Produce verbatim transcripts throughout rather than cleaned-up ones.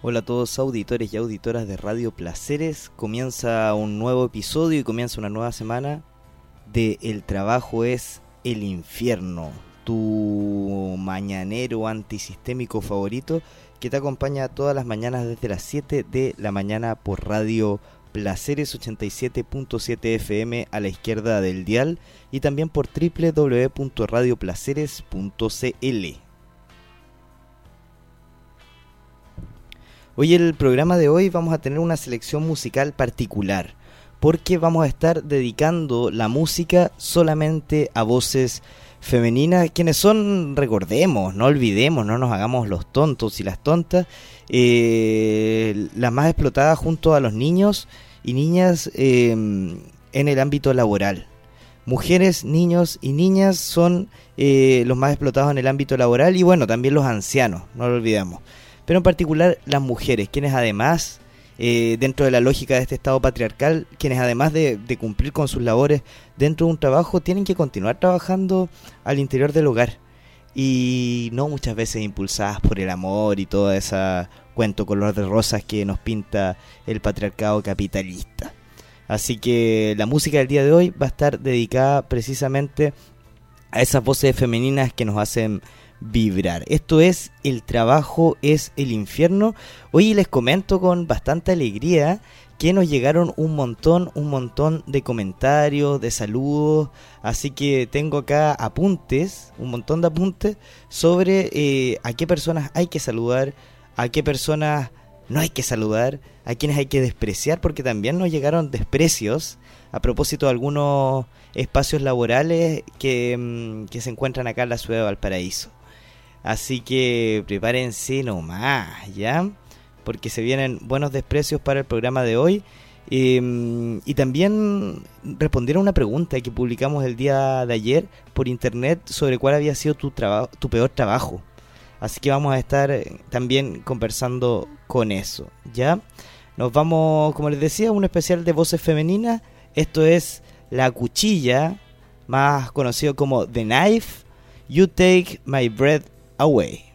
Hola a todos auditores y auditoras de Radio Placeres. Comienza un nuevo episodio y comienza una nueva semana de El Trabajo es el Infierno, tu mañanero antisistémico favorito que te acompaña todas las mañanas desde las siete de la mañana por Radio Placeres ochenta y siete punto siete F M a la izquierda del dial y también por doble u doble u doble u punto radio placeres punto c l. Hoy en el programa de hoy vamos a tener una selección musical particular, porque vamos a estar dedicando la música solamente a voces femeninas, quienes son, recordemos, no olvidemos, no nos hagamos los tontos y las tontas, eh, las más explotadas junto a los niños y niñas eh, en el ámbito laboral. Mujeres, niños y niñas son eh, los más explotados en el ámbito laboral y bueno, también los ancianos, no lo olvidemos. Pero en particular las mujeres, quienes además, eh, dentro de la lógica de este estado patriarcal, quienes además de, de cumplir con sus labores dentro de un trabajo, tienen que continuar trabajando al interior del hogar. Y no muchas veces impulsadas por el amor y todo ese cuento color de rosas que nos pinta el patriarcado capitalista. Así que la música del día de hoy va a estar dedicada precisamente a esas voces femeninas que nos hacen vibrar. Esto es El Trabajo es el Infierno. Hoy les comento con bastante alegría que nos llegaron un montón, un montón de comentarios, de saludos, así que tengo acá apuntes, un montón de apuntes sobre eh, a qué personas hay que saludar, a qué personas no hay que saludar, a quienes hay que despreciar, porque también nos llegaron desprecios a propósito de algunos espacios laborales que, que se encuentran acá en la ciudad de Valparaíso. Así que prepárense nomás, ¿ya? Porque se vienen buenos desprecios para el programa de hoy. Eh, y también respondieron una pregunta que publicamos el día de ayer por internet sobre cuál había sido tu, traba- tu peor trabajo. Así que vamos a estar también conversando con eso, ¿ya? Nos vamos, como les decía, a un especial de voces femeninas. Esto es La Cuchilla, más conocido como The Knife, You Take My Breath Away.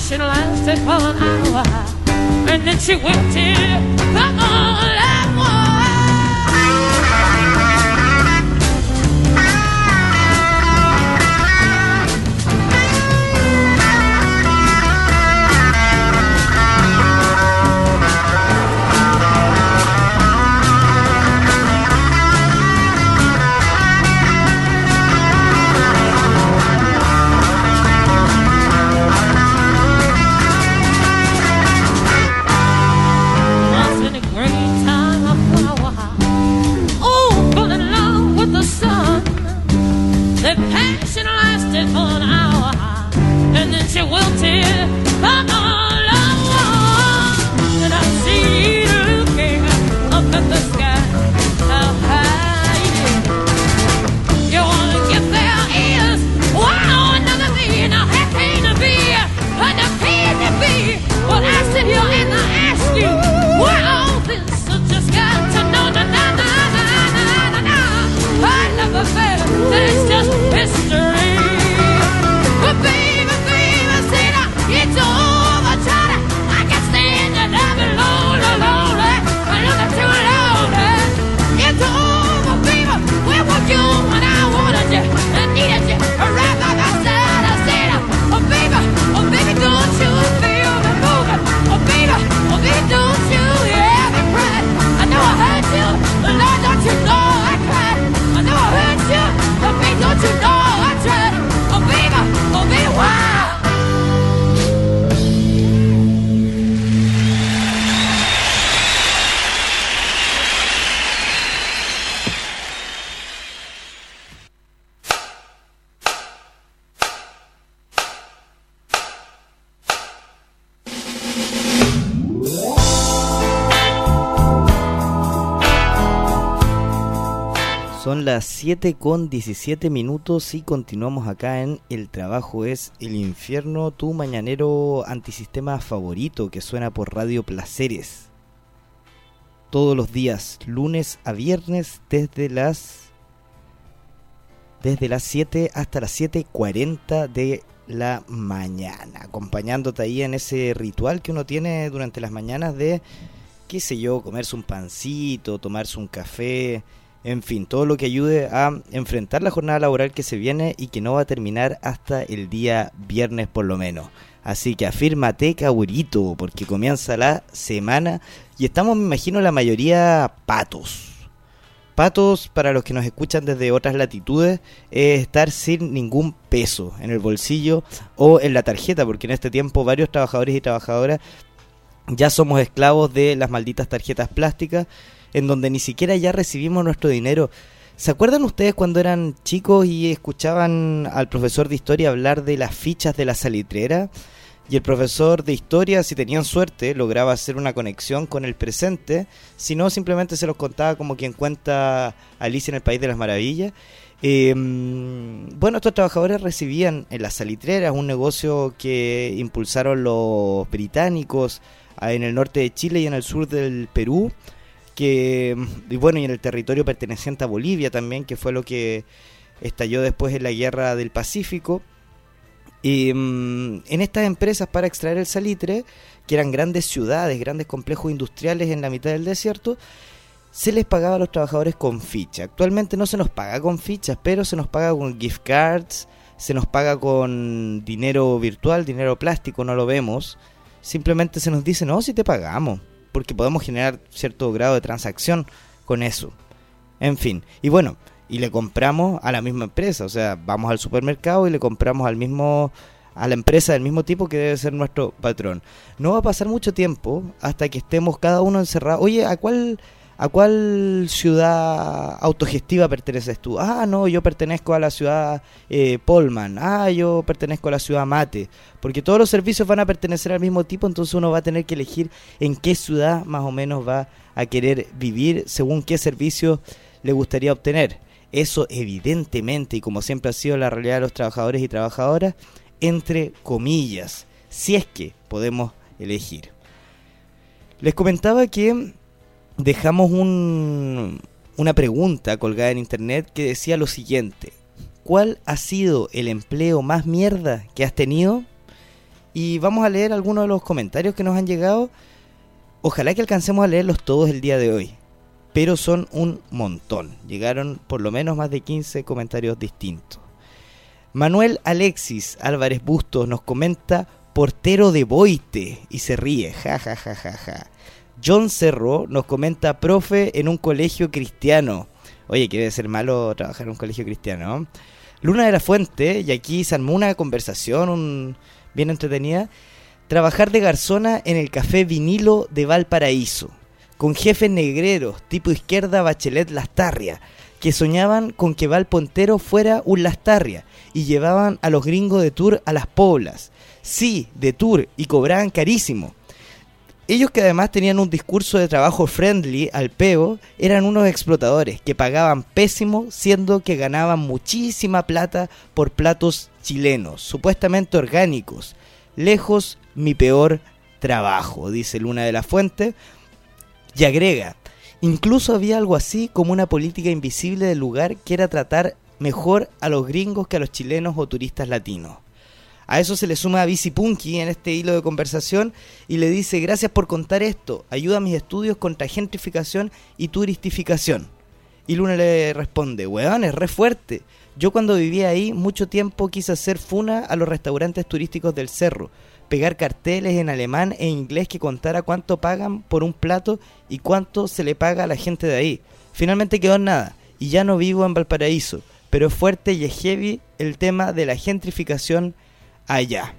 passion lasted for an hour, and then she wilted. Come on, love war. The passion lasted for an hour, and then she wilted. Come on, love, and I see you looking up at the sky. How high you wanna get there is wow, another me. Now how can it be? And how can it be? Well, I sit here and I ask you, where all this? I just got to know. Na na na na na na na. I never felt that it's just history. But baby, baby, say that it's over, Charlie. I can't stand it, I've been lonely, lonely. I know that too lonely. It's over, baby. Where were you when I wanted you and needed you? Right by my side, I said, oh baby, oh baby, don't you feel me moving? Oh baby, oh baby, don't you hear me cry? I know I hurt you, but Lord, don't you know I cried? I know I hurt you, but baby, don't you know I tried? Oh baby, oh baby, why? Son las siete con diecisiete minutos y continuamos acá en El Trabajo es el Infierno, tu mañanero antisistema favorito que suena por Radio Placeres. Todos los días, lunes a viernes, desde las desde las siete hasta las siete cuarenta de la mañana, acompañándote ahí en ese ritual que uno tiene durante las mañanas de, qué sé yo, comerse un pancito, tomarse un café. En fin, todo lo que ayude a enfrentar la jornada laboral que se viene y que no va a terminar hasta el día viernes por lo menos. Así que afírmate, caburito, porque comienza la semana y estamos, me imagino, la mayoría patos. Patos, para los que nos escuchan desde otras latitudes, es estar sin ningún peso en el bolsillo o en la tarjeta, porque en este tiempo varios trabajadores y trabajadoras ya somos esclavos de las malditas tarjetas plásticas, en donde ni siquiera ya recibimos nuestro dinero. ¿Se acuerdan ustedes cuando eran chicos y escuchaban al profesor de historia hablar de las fichas de la salitrera? Y el profesor de historia, si tenían suerte, lograba hacer una conexión con el presente, si no, simplemente se los contaba como quien cuenta Alicia en el País de las Maravillas. Eh, bueno, estos trabajadores recibían en las salitreras, un negocio que impulsaron los británicos en el norte de Chile y en el sur del Perú, que, y bueno, y en el territorio perteneciente a Bolivia también, que fue lo que estalló después en la Guerra del Pacífico. Y um, en estas empresas para extraer el salitre, que eran grandes ciudades, grandes complejos industriales en la mitad del desierto, se les pagaba a los trabajadores con ficha. Actualmente no se nos paga con fichas, pero se nos paga con gift cards, se nos paga con dinero virtual, dinero plástico, no lo vemos. Simplemente se nos dice, no, si te pagamos, porque podemos generar cierto grado de transacción con eso. En fin, y bueno, y le compramos a la misma empresa, o sea, vamos al supermercado y le compramos al mismo a la empresa del mismo tipo que debe ser nuestro patrón. No va a pasar mucho tiempo hasta que estemos cada uno encerrados. Oye, ¿a cuál a cuál ciudad autogestiva perteneces tú? Ah, no, yo pertenezco a la ciudad eh, Polman. Ah, yo pertenezco a la ciudad Mate. Porque todos los servicios van a pertenecer al mismo tipo, entonces uno va a tener que elegir en qué ciudad más o menos va a querer vivir según qué servicios le gustaría obtener. Eso evidentemente, y como siempre ha sido la realidad de los trabajadores y trabajadoras, entre comillas, si es que podemos elegir. Les comentaba que dejamos un, una pregunta colgada en internet que decía lo siguiente: ¿cuál ha sido el empleo más mierda que has tenido? y vamos a leer algunos de los comentarios que nos han llegado. Ojalá que alcancemos a leerlos todos el día de hoy, pero son un montón. Llegaron por lo menos más de quince comentarios distintos. Manuel Alexis Álvarez Bustos nos comenta: portero de Boite, y se ríe, ja ja ja ja ja. John Cerro nos comenta: profe en un colegio cristiano. Oye, que debe ser malo trabajar en un colegio cristiano, ¿no? Luna de la Fuente, y aquí se armó una conversación un, bien entretenida. Trabajar de garzona en el café Vinilo de Valparaíso, con jefes negreros, tipo izquierda Bachelet Lastarria, que soñaban con que Valpontero fuera un Lastarria, y llevaban a los gringos de tour a las poblas. Sí, de tour, y cobraban carísimo. Ellos, que además tenían un discurso de trabajo friendly al peo, eran unos explotadores que pagaban pésimo, siendo que ganaban muchísima plata por platos chilenos, supuestamente orgánicos. Lejos mi peor trabajo, dice Luna de la Fuente, y agrega: incluso había algo así como una política invisible del lugar, que era tratar mejor a los gringos que a los chilenos o turistas latinos. A eso se le suma a Bici Punky en este hilo de conversación y le dice: gracias por contar esto, ayuda a mis estudios contra gentrificación y turistificación. Y Luna le responde: weón, es re fuerte. Yo cuando vivía ahí mucho tiempo quise hacer funa a los restaurantes turísticos del cerro, pegar carteles en alemán e inglés que contara cuánto pagan por un plato y cuánto se le paga a la gente de ahí. Finalmente quedó en nada y ya no vivo en Valparaíso, pero es fuerte y es heavy el tema de la gentrificación allá.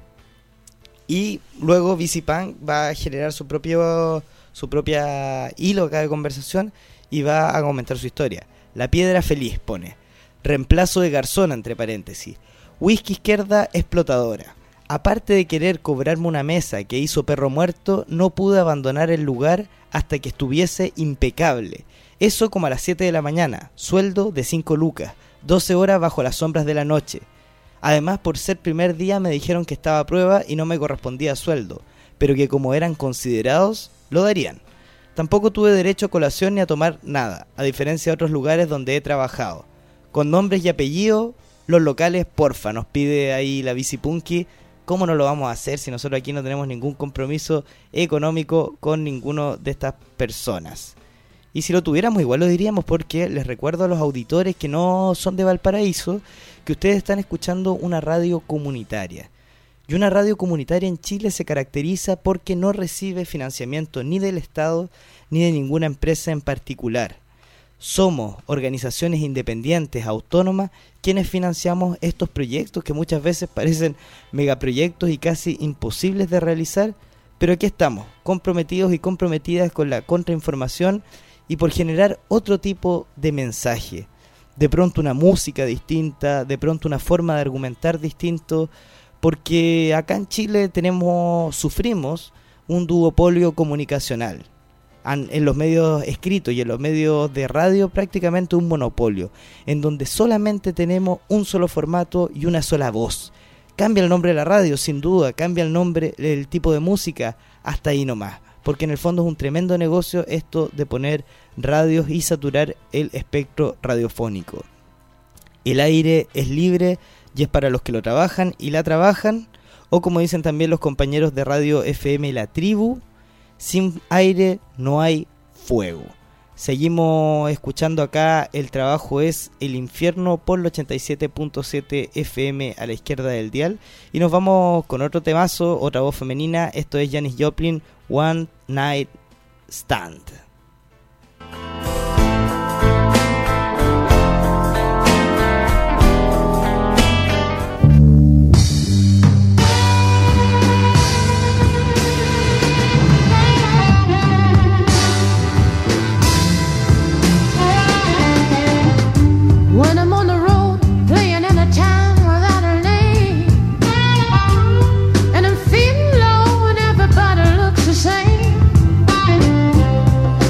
Y luego Bicipunk va a generar su propio su propia hilo acá de conversación y va a comentar su historia. La Piedra Feliz pone: reemplazo de garzona, entre paréntesis. Whisky izquierda explotadora. Aparte de querer cobrarme una mesa que hizo perro muerto, no pude abandonar el lugar hasta que estuviese impecable. Eso como a las siete de la mañana. Sueldo de cinco lucas. doce horas bajo las sombras de la noche. Además, por ser primer día me dijeron que estaba a prueba y no me correspondía sueldo, pero que como eran considerados, lo darían. Tampoco tuve derecho a colación ni a tomar nada, a diferencia de otros lugares donde he trabajado. Con nombres y apellidos, los locales, porfa, nos pide ahí la Bici Punky. ¿Cómo no lo vamos a hacer si nosotros aquí no tenemos ningún compromiso económico con ninguno de estas personas? Y si lo tuviéramos, igual lo diríamos, porque les recuerdo a los auditores que no son de Valparaíso que ustedes están escuchando una radio comunitaria. Y una radio comunitaria en Chile se caracteriza porque no recibe financiamiento ni del Estado ni de ninguna empresa en particular. Somos organizaciones independientes, autónomas, quienes financiamos estos proyectos que muchas veces parecen megaproyectos y casi imposibles de realizar, pero aquí estamos, comprometidos y comprometidas con la contrainformación y por generar otro tipo de mensaje. De pronto una música distinta, de pronto una forma de argumentar distinto, porque acá en Chile tenemos, sufrimos un duopolio comunicacional. En los medios escritos y en los medios de radio prácticamente un monopolio, en donde solamente tenemos un solo formato y una sola voz. Cambia el nombre de la radio, sin duda, cambia el nombre, el tipo de música, hasta ahí nomás, porque en el fondo es un tremendo negocio esto de poner radios y saturar el espectro radiofónico. El aire es libre y es para los que lo trabajan y la trabajan, o como dicen también los compañeros de Radio F M La Tribu, sin aire no hay fuego. Seguimos escuchando acá, el trabajo es El Infierno por el ochenta y siete punto siete F M a la izquierda del dial. Y nos vamos con otro temazo, otra voz femenina. Esto es Janis Joplin, One Night Stand. When I'm on the road, playing in a town without a name, and I'm feeling low and everybody looks the same,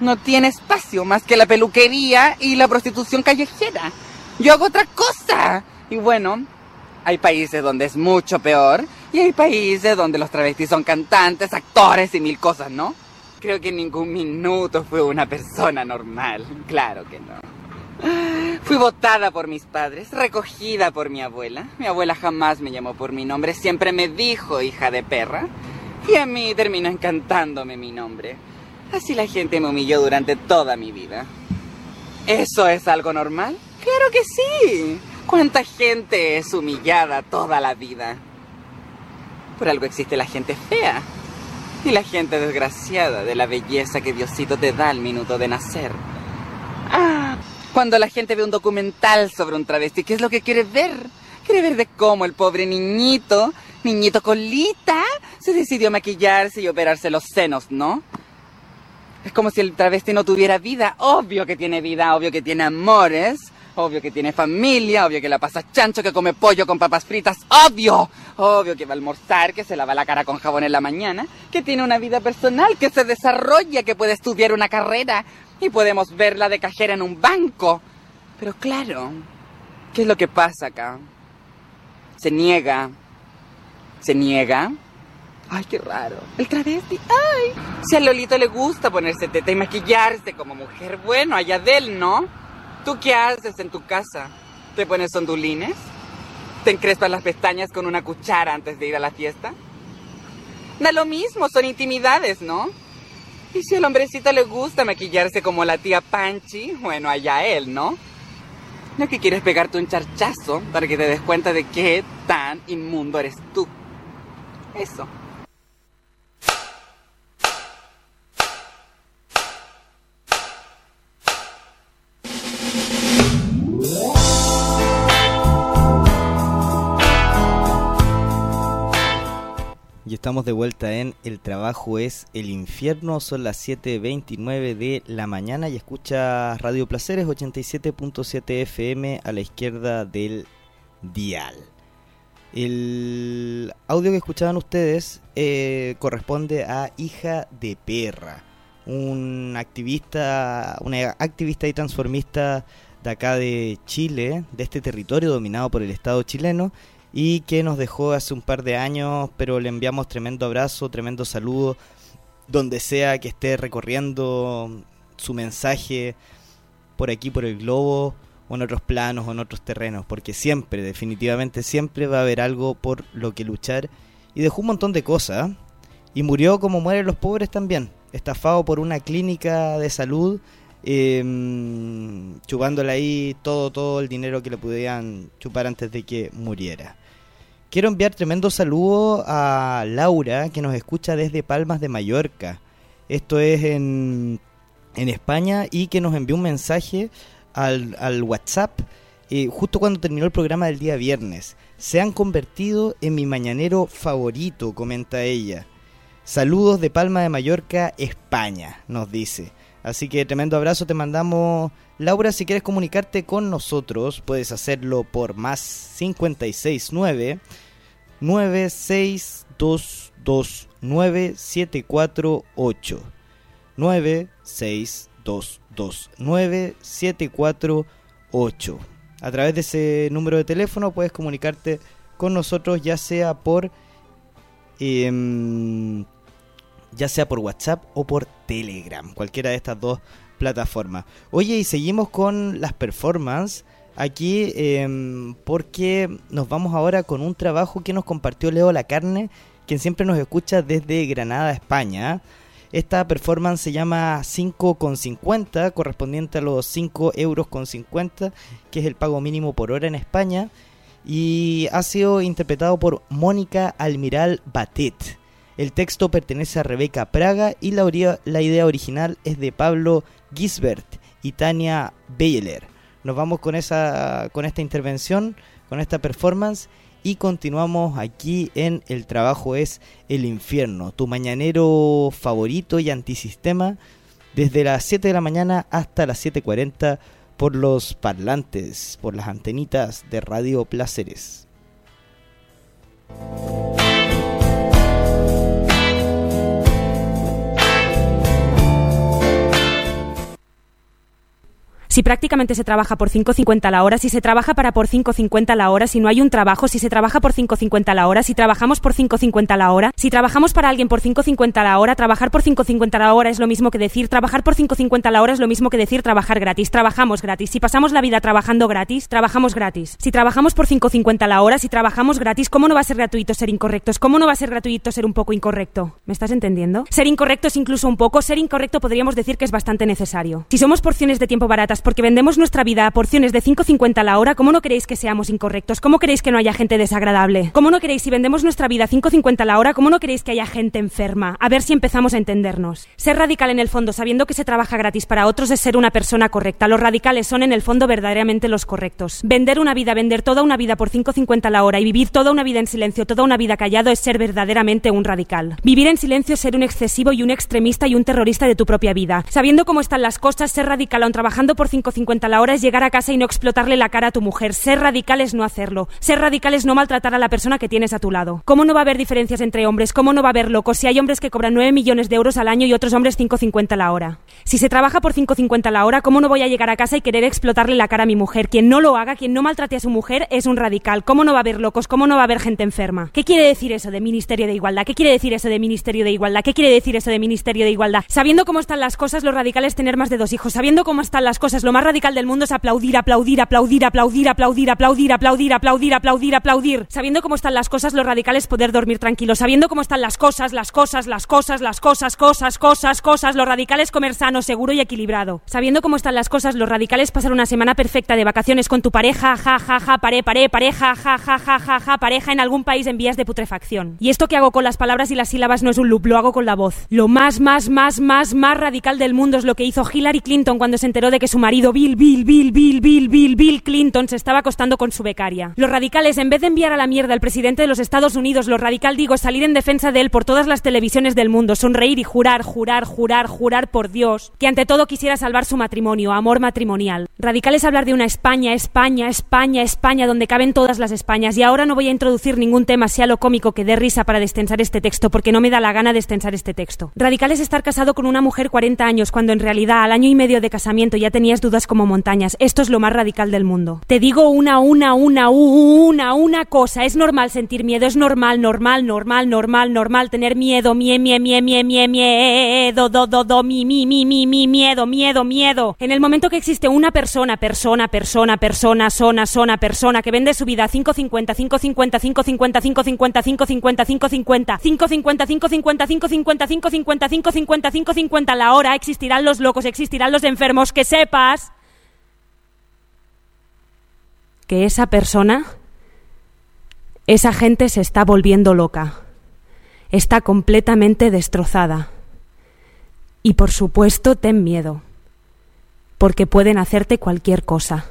no tiene espacio más que la peluquería y la prostitución callejera. Yo hago otra cosa. Y bueno, hay países donde es mucho peor y hay países donde los travestis son cantantes, actores y mil cosas, ¿no? Creo que en ningún minuto fui una persona normal. Claro que no. Fui botada por mis padres, recogida por mi abuela. Mi abuela jamás me llamó por mi nombre, siempre me dijo hija de perra. Y a mí terminó encantándome mi nombre. Así la gente me humilló durante toda mi vida. ¿Eso es algo normal? ¡Claro que sí! ¿Cuánta gente es humillada toda la vida? Por algo existe la gente fea y la gente desgraciada de la belleza que Diosito te da al minuto de nacer. Ah, cuando la gente ve un documental sobre un travesti, ¿qué es lo que quiere ver? Quiere ver de cómo el pobre niñito, niñito colita, se decidió maquillarse y operarse los senos, ¿no? Es como si el travesti no tuviera vida. Obvio que tiene vida, obvio que tiene amores, obvio que tiene familia, obvio que la pasa chancho, que come pollo con papas fritas, obvio, obvio que va a almorzar, que se lava la cara con jabón en la mañana, que tiene una vida personal, que se desarrolla, que puede estudiar una carrera y podemos verla de cajera en un banco. Pero claro, ¿qué es lo que pasa acá? Se niega, se niega. Ay, qué raro. El travesti, ay. Si a Lolito le gusta ponerse teta y maquillarse como mujer, bueno, allá de él, ¿no? ¿Tú qué haces en tu casa? ¿Te pones ondulines? ¿Te encrespas las pestañas con una cuchara antes de ir a la fiesta? Da lo mismo, son intimidades, ¿no? Y si al hombrecito le gusta maquillarse como la tía Panchi, bueno, allá él, ¿no? ¿No que quieres pegarte un charchazo para que te des cuenta de qué tan inmundo eres tú? Eso. Y estamos de vuelta en El Trabajo es el Infierno. Son las siete veintinueve de la mañana y escuchas Radio Placeres ochenta y siete punto siete F M a la izquierda del dial. El audio que escuchaban ustedes eh, corresponde a Hija de Perra, un activista, una activista y transformista de acá de Chile, de este territorio dominado por el Estado chileno, y que nos dejó hace un par de años, pero le enviamos tremendo abrazo, tremendo saludo, donde sea que esté recorriendo su mensaje por aquí, por el globo, o en otros planos, o en otros terrenos, porque siempre, definitivamente siempre va a haber algo por lo que luchar, y dejó un montón de cosas, ¿eh? Y murió como mueren los pobres también, estafado por una clínica de salud, eh, chupándole ahí todo, todo el dinero que le pudieran chupar antes de que muriera. Quiero enviar tremendo saludo a Laura, que nos escucha desde Palmas de Mallorca. Esto es en, en España, y que nos envió un mensaje al, al WhatsApp eh, justo cuando terminó el programa del día viernes. Se han convertido en mi mañanero favorito, comenta ella. Saludos de Palma de Mallorca, España, nos dice. Así que tremendo abrazo te mandamos, Laura. Si quieres comunicarte con nosotros, puedes hacerlo por más cincuenta y seis nueve, nueve seis dos dos nueve siete cuatro ocho. nueve seis dos dos nueve siete cuatro ocho. A través de ese número de teléfono puedes comunicarte con nosotros, ya sea por... Eh, ya sea por WhatsApp o por Telegram, cualquiera de estas dos plataformas. Oye, y seguimos con las performances aquí, eh, porque nos vamos ahora con un trabajo que nos compartió Leo La Carne, quien siempre nos escucha desde Granada, España. Esta performance se llama cinco con cincuenta, correspondiente a los cinco euros con cincuenta, que es el pago mínimo por hora en España, y ha sido interpretado por Mónica Almiral Batet. El texto pertenece a Rebeca Praga y la, ori- la idea original es de Pablo Gisbert y Tania Beyeler. Nos vamos con esa, con esta intervención, con esta performance, y continuamos aquí en El Trabajo es el Infierno, tu mañanero favorito y antisistema, desde las siete de la mañana hasta las siete cuarenta por los parlantes, por las antenitas de Radio Placeres. Si prácticamente se trabaja por cinco cincuenta la hora, si se trabaja para por cinco cincuenta la hora, si no hay un trabajo, si se trabaja por cinco cincuenta la hora, si trabajamos por cinco cincuenta la hora, si trabajamos para alguien por cinco cincuenta la hora, trabajar por cinco cincuenta la hora es lo mismo que decir trabajar por cinco cincuenta la hora es lo mismo que decir trabajar gratis. Trabajamos gratis. Si pasamos la vida trabajando gratis, trabajamos gratis. Si trabajamos por cinco cincuenta la hora, si trabajamos gratis, ¿cómo no va a ser gratuito ser incorrectos? ¿Cómo no va a ser gratuito ser un poco incorrecto? ¿Me estás entendiendo? Ser incorrecto es incluso un poco, ser incorrecto podríamos decir que es bastante necesario. Si somos porciones de tiempo baratas porque vendemos nuestra vida a porciones de cinco cincuenta la hora, ¿cómo no queréis que seamos incorrectos? ¿Cómo queréis que no haya gente desagradable? ¿Cómo no queréis si vendemos nuestra vida a cinco cincuenta la hora, cómo no queréis que haya gente enferma? A ver si empezamos a entendernos. Ser radical en el fondo, sabiendo que se trabaja gratis para otros, es ser una persona correcta. Los radicales son en el fondo verdaderamente los correctos. Vender una vida, vender toda una vida por cinco cincuenta la hora y vivir toda una vida en silencio, toda una vida callado es ser verdaderamente un radical. Vivir en silencio es ser un excesivo y un extremista y un terrorista de tu propia vida. Sabiendo cómo están las cosas, ser radical aun trabajando por cinco cincuenta la hora es llegar a casa y no explotarle la cara a tu mujer. Ser radical es no hacerlo. Ser radical es no maltratar a la persona que tienes a tu lado. ¿Cómo no va a haber diferencias entre hombres? ¿Cómo no va a haber locos si hay hombres que cobran nueve millones de euros al año y otros hombres cinco cincuenta la hora? Si se trabaja por cinco cincuenta la hora, ¿cómo no voy a llegar a casa y querer explotarle la cara a mi mujer? Quien no lo haga, quien no maltrate a su mujer es un radical. ¿Cómo no va a haber locos? ¿Cómo no va a haber gente enferma? ¿Qué quiere decir eso de Ministerio de Igualdad? ¿Qué quiere decir eso de Ministerio de Igualdad? ¿Qué quiere decir eso de Ministerio de Igualdad? Sabiendo cómo están las cosas, lo radical es tener más de dos hijos. Sabiendo cómo están las cosas, lo más radical del mundo es aplaudir, aplaudir, aplaudir, aplaudir, aplaudir, aplaudir, aplaudir, aplaudir, aplaudir, aplaudir. Sabiendo cómo están las cosas, lo radical es poder dormir tranquilo. Sabiendo cómo están las cosas, las cosas, las cosas, las cosas, cosas, cosas, cosas, lo radical es comer sano, seguro y equilibrado. Sabiendo cómo están las cosas, lo radical es pasar una semana perfecta de vacaciones con tu pareja, ja, ja, ja, paré, paré, pareja, ja, ja, ja, ja, ja, pareja en algún país en vías de putrefacción. Y esto que hago con las palabras y las sílabas no es un loop, lo hago con la voz. Lo más, más, más, más, más radical del mundo es lo que hizo Hillary Clinton cuando se enteró de que su marido Bill, Bill, Bill, Bill, Bill, Bill, Bill Clinton se estaba acostando con su becaria. Los radicales, en vez de enviar a la mierda al presidente de los Estados Unidos, lo radical digo es salir en defensa de él por todas las televisiones del mundo, sonreír y jurar, jurar, jurar, jurar por Dios, que ante todo quisiera salvar su matrimonio, amor matrimonial. Radical es hablar de una España, España, España, España, donde caben todas las Españas. Y ahora no voy a introducir ningún tema, sea lo cómico que dé risa para destensar este texto, porque no me da la gana destensar este texto. Radical es estar casado con una mujer cuarenta años, cuando en realidad al año y medio de casamiento ya tenías dudas como montañas. Esto es lo más radical del mundo. Te digo una, una, una, una, una cosa. Es normal sentir miedo, es normal, normal, normal, normal, normal tener miedo, mie, mie, mie, mie, mie, miedo, do, do, do, mi, mi, mi, mi, mi, miedo, miedo, miedo. En el momento que existe una persona, persona, persona, persona, zona, zona, persona que vende su vida a cinco cincuenta, cinco cincuenta, cinco cincuenta, cinco cincuenta, cinco cincuenta, cinco cincuenta, cinco cincuenta, cinco cincuenta, cinco cincuenta, cinco cincuenta, cinco cincuenta, cinco cincuenta la hora, existirán los locos, existirán los enfermos, que sepas que esa persona, esa gente se está volviendo loca, está completamente destrozada. Y por supuesto, ten miedo, porque pueden hacerte cualquier cosa.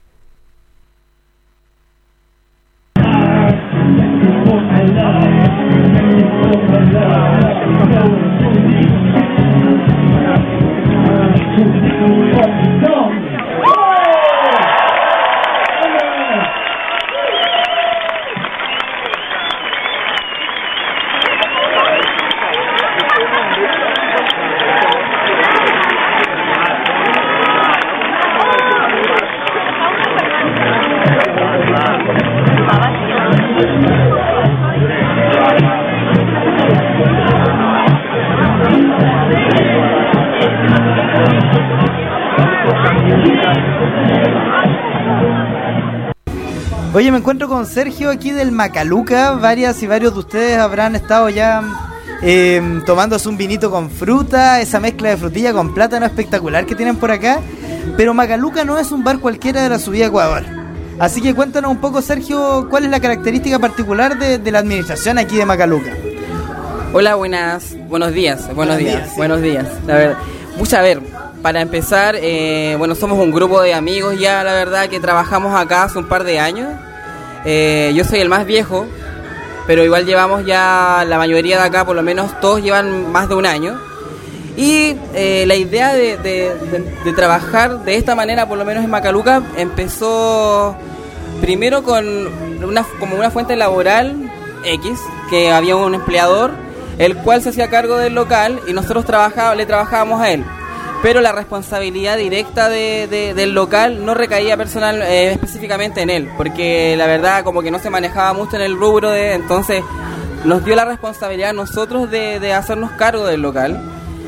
Oye, me encuentro con Sergio aquí del Macaluca. Varias y varios de ustedes habrán estado ya eh, tomándose un vinito con fruta, esa mezcla de frutilla con plátano espectacular que tienen por acá. Pero Macaluca no es un bar cualquiera de la subida a Ecuador. Así que cuéntanos un poco, Sergio, ¿cuál es la característica particular de, de la administración aquí de Macaluca? Hola, buenas, buenos días, buenos, buenos días, días sí. buenos días. La verdad, mucha, a ver, para empezar, eh, bueno, somos un grupo de amigos ya, la verdad, que trabajamos acá hace un par de años. Eh, yo soy el más viejo, pero igual llevamos ya, la mayoría de acá, por lo menos todos llevan más de un año. Y eh, la idea de, de, de, de trabajar de esta manera, por lo menos en Macaluca, empezó primero con una, como una fuente laboral X, que había un empleador, el cual se hacía cargo del local y nosotros trabajaba, le trabajábamos a él. pero la responsabilidad directa de, de, del local no recaía personal eh, específicamente en él, porque la verdad como que no se manejaba mucho en el rubro de, entonces nos dio la responsabilidad a nosotros de, de hacernos cargo del local,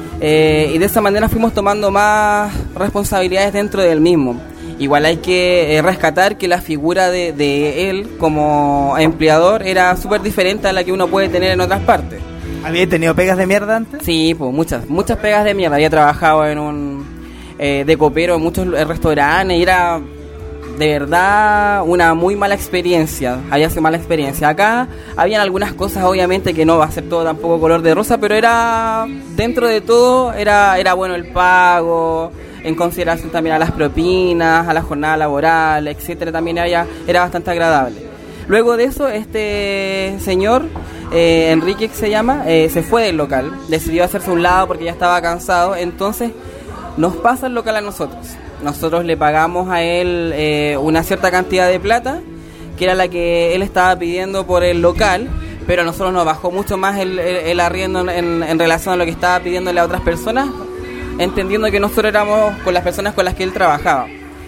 eh, y de esa manera fuimos tomando más responsabilidades dentro del mismo. Igual hay que eh, rescatar que la figura de, de él como empleador era súper diferente a la que uno puede tener en otras partes. ¿Había tenido pegas de mierda antes? Sí, pues muchas, muchas pegas de mierda. Había trabajado en un eh, de copero en muchos restaurantes y era de verdad una muy mala experiencia. Había sido mala experiencia. Acá habían algunas cosas, obviamente, que no va a ser todo tampoco color de rosa, pero era, dentro de todo, era, era bueno el pago, en consideración también a las propinas, a la jornada laboral, etcétera, también había, era bastante agradable. Luego de eso, este señor, eh, Enrique que se llama, eh, se fue del local, decidió hacerse a un lado porque ya estaba cansado, entonces nos pasa el local a nosotros. Nosotros le pagamos a él eh, una cierta cantidad de plata, que era la que él estaba pidiendo por el local, pero a nosotros nos bajó mucho más el, el, el arriendo en, en relación a lo que estaba pidiéndole a otras personas, entendiendo que nosotros éramos con las personas con las que él trabajaba.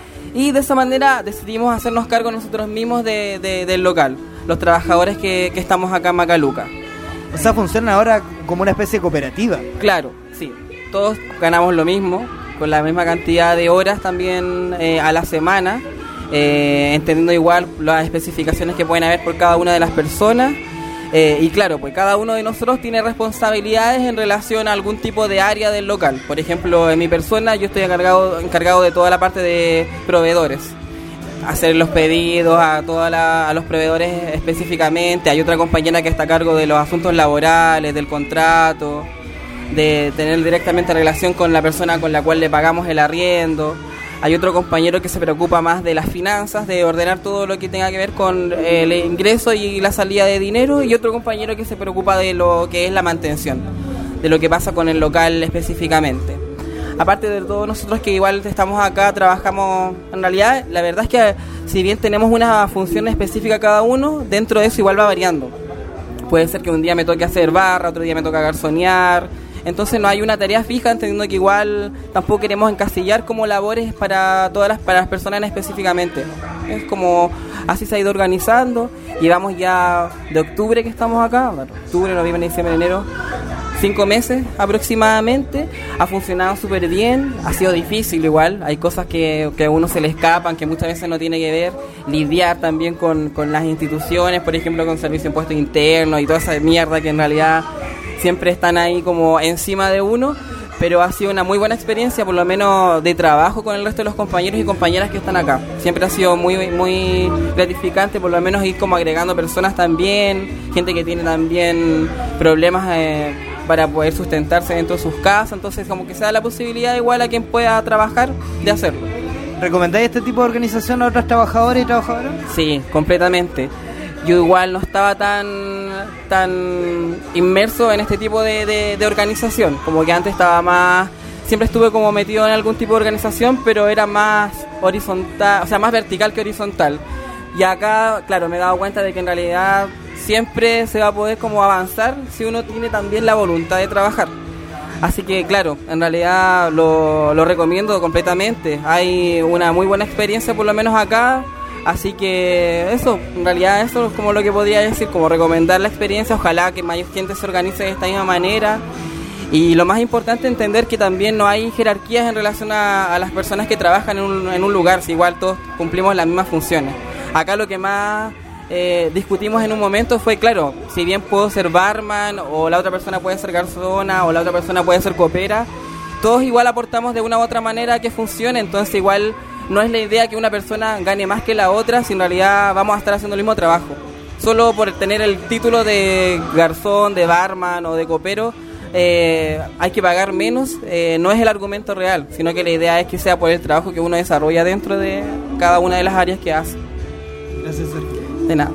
Y de esa manera decidimos hacernos cargo nosotros mismos de, de, del local, los trabajadores que, que estamos acá en Macaluca. O sea, funciona ahora como una especie de cooperativa. Claro, sí. Todos ganamos lo mismo, con la misma cantidad de horas también eh, a la semana, eh, entendiendo igual las especificaciones que pueden haber por cada una de las personas. Eh, y claro, pues cada uno de nosotros tiene responsabilidades en relación a algún tipo de área del local. Por ejemplo, en mi persona yo estoy encargado, encargado de toda la parte de proveedores, hacer los pedidos a toda la, a los proveedores específicamente. Hay otra compañera que está a cargo de los asuntos laborales, del contrato, de tener directamente relación con la persona con la cual le pagamos el arriendo. Hay otro compañero que se preocupa más de las finanzas, de ordenar todo lo que tenga que ver con el ingreso y la salida de dinero, y otro compañero que se preocupa de lo que es la mantención, de lo que pasa con el local específicamente. Aparte de todos nosotros que igual estamos acá, trabajamos, en realidad la verdad es que si bien tenemos una función específica cada uno, dentro de eso igual va variando. Puede ser que un día me toque hacer barra, otro día me toca garzonear. Entonces no hay una tarea fija, entendiendo que igual tampoco queremos encasillar como labores para todas las, para las personas específicamente. Es como así se ha ido organizando. Llevamos ya de octubre que estamos acá, bueno, octubre, noviembre, diciembre, enero, cinco meses aproximadamente. Ha funcionado súper bien, ha sido difícil igual, hay cosas que, que a uno se le escapan, que muchas veces no tiene que ver, lidiar también con, con las instituciones, por ejemplo con servicio de impuestos internos y toda esa mierda que en realidad siempre están ahí como encima de uno, pero ha sido una muy buena experiencia, por lo menos de trabajo con el resto de los compañeros y compañeras que están acá. Siempre ha sido muy muy gratificante, por lo menos ir como agregando personas también, gente que tiene también problemas eh, para poder sustentarse dentro de sus casas, entonces como que se da la posibilidad igual a quien pueda trabajar de hacerlo. ¿Recomendáis este tipo de organización a otros trabajadores y trabajadoras? Sí, completamente. Yo igual no estaba tan tan inmerso en este tipo de, de, de organización, como que antes estaba más, siempre estuve como metido en algún tipo de organización, pero era más horizontal, o sea, más vertical que horizontal. Y acá, claro, me he dado cuenta de que en realidad siempre se va a poder como avanzar si uno tiene también la voluntad de trabajar. Así que, claro, en realidad lo, lo recomiendo completamente. Hay una muy buena experiencia, por lo menos acá. Así que eso, en realidad eso es como lo que podría decir, como recomendar la experiencia. Ojalá que mayor gente se organice de esta misma manera. Y lo más importante, entender que también no hay jerarquías en relación a, a las personas que trabajan en un, en un lugar, si igual todos cumplimos las mismas funciones. Acá lo que más eh, discutimos en un momento fue, claro, si bien puedo ser barman, o la otra persona puede ser garzona, o la otra persona puede ser copera, todos igual aportamos de una u otra manera a que funcione, entonces igual no es la idea que una persona gane más que la otra, si en realidad vamos a estar haciendo el mismo trabajo. Solo por tener el título de garzón, de barman o de copero, eh, hay que pagar menos, eh, no es el argumento real, sino que la idea es que sea por el trabajo que uno desarrolla dentro de cada una de las áreas que hace. Gracias, Sergio. De nada.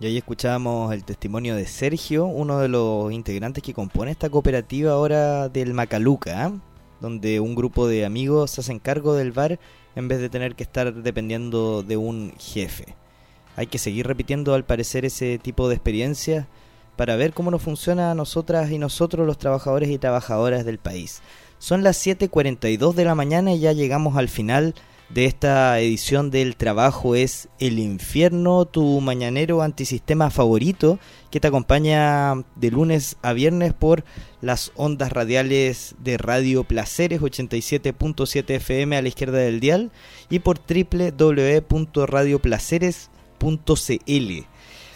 Y ahí escuchábamos el testimonio de Sergio, uno de los integrantes que compone esta cooperativa ahora del Macaluca, ¿eh? Donde un grupo de amigos se hacen cargo del bar en vez de tener que estar dependiendo de un jefe. Hay que seguir repitiendo al parecer ese tipo de experiencias para ver cómo nos funciona a nosotras y nosotros los trabajadores y trabajadoras del país. Son las siete cuarenta y dos de la mañana y ya llegamos al final de esta edición del Trabajo es el Infierno, tu mañanero antisistema favorito que te acompaña de lunes a viernes por las ondas radiales de Radio Placeres ochenta y siete punto siete F M a la izquierda del dial y por doble u doble u doble u punto radio placeres punto c l.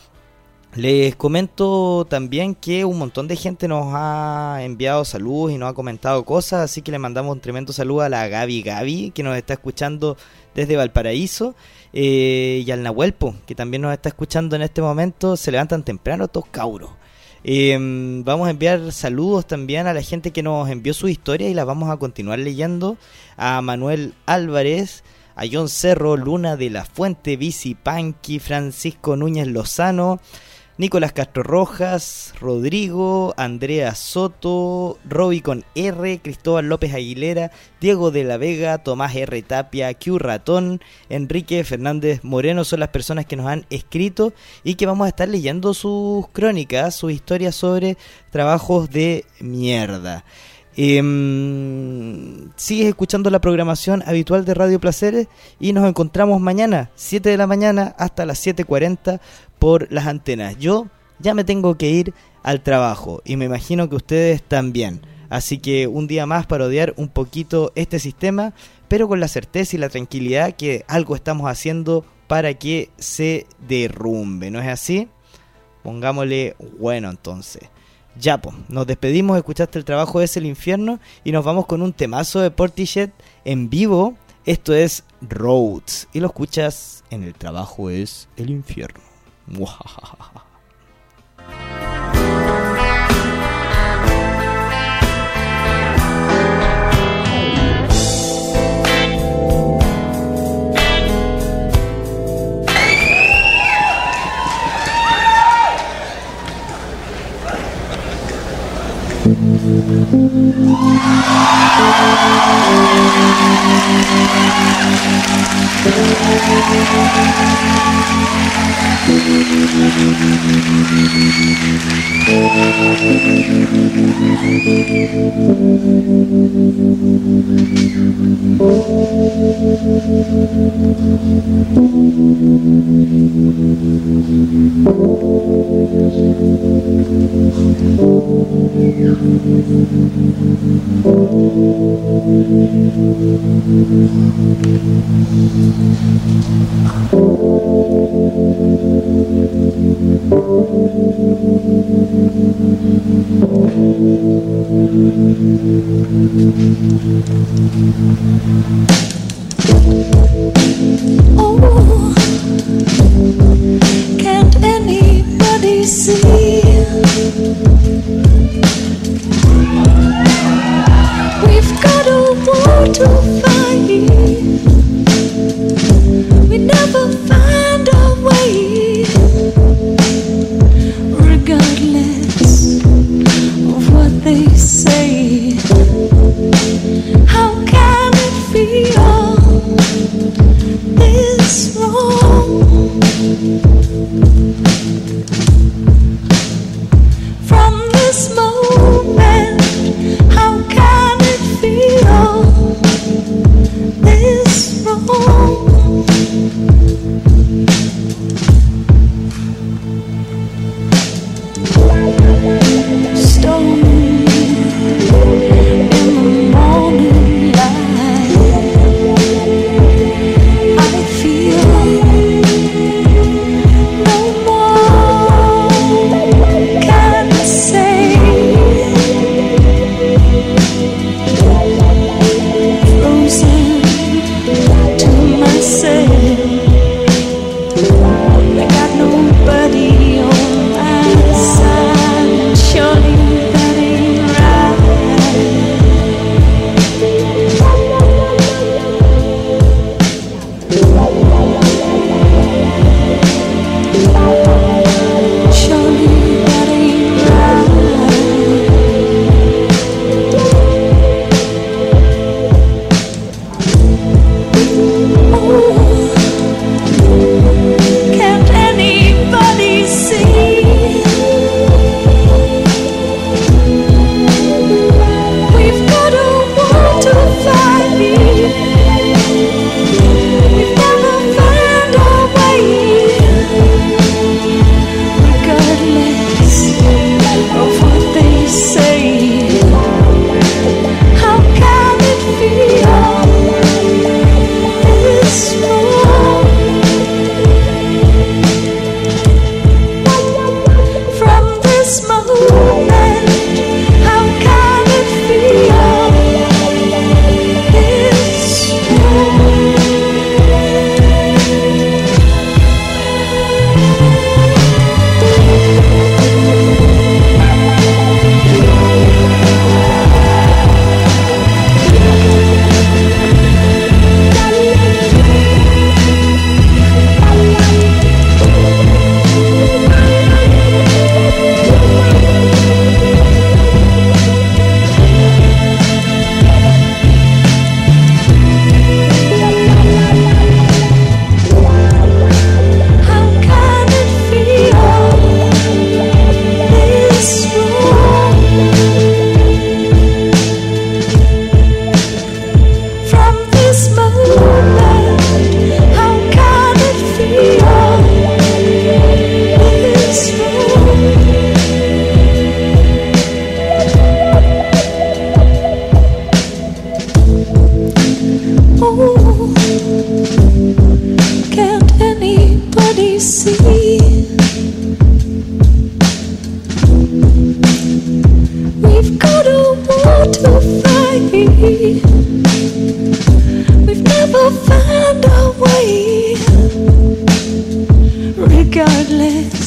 Les comento también que un montón de gente nos ha enviado saludos y nos ha comentado cosas, así que le mandamos un tremendo saludo a la Gaby Gaby, que nos está escuchando desde Valparaíso, eh, y al Nahuelpo, que también nos está escuchando en este momento. Se levantan temprano estos cabros. Eh, vamos a enviar saludos también a la gente que nos envió su historia y las vamos a continuar leyendo. A Manuel Álvarez, a John Cerro, Luna de la Fuente, Bici Panqui, Francisco Núñez Lozano, Nicolás Castro Rojas, Rodrigo, Andrea Soto, Roby con R, Cristóbal López Aguilera, Diego de la Vega, Tomás R. Tapia, Q Ratón, Enrique Fernández Moreno son las personas que nos han escrito y que vamos a estar leyendo sus crónicas, sus historias sobre trabajos de mierda. Eh, sigues escuchando la programación habitual de Radio Placeres y nos encontramos mañana, siete de la mañana hasta las siete cuarenta por las antenas. Yo ya me tengo que ir al trabajo y me imagino que ustedes también. Así que un día más para odiar un poquito este sistema, pero con la certeza y la tranquilidad que algo estamos haciendo para que se derrumbe. ¿No es así? Pongámosle bueno entonces. Ya, pues, nos despedimos, escuchaste el Trabajo es el Infierno y nos vamos con un temazo de Portishead en vivo. Esto es Roads y lo escuchas en El Trabajo es el Infierno. Muajajaja. Oh, can't anybody see? We've got a war to fight. We never find a way, regardless of what they say. How can it feel this wrong? From this moment regardless.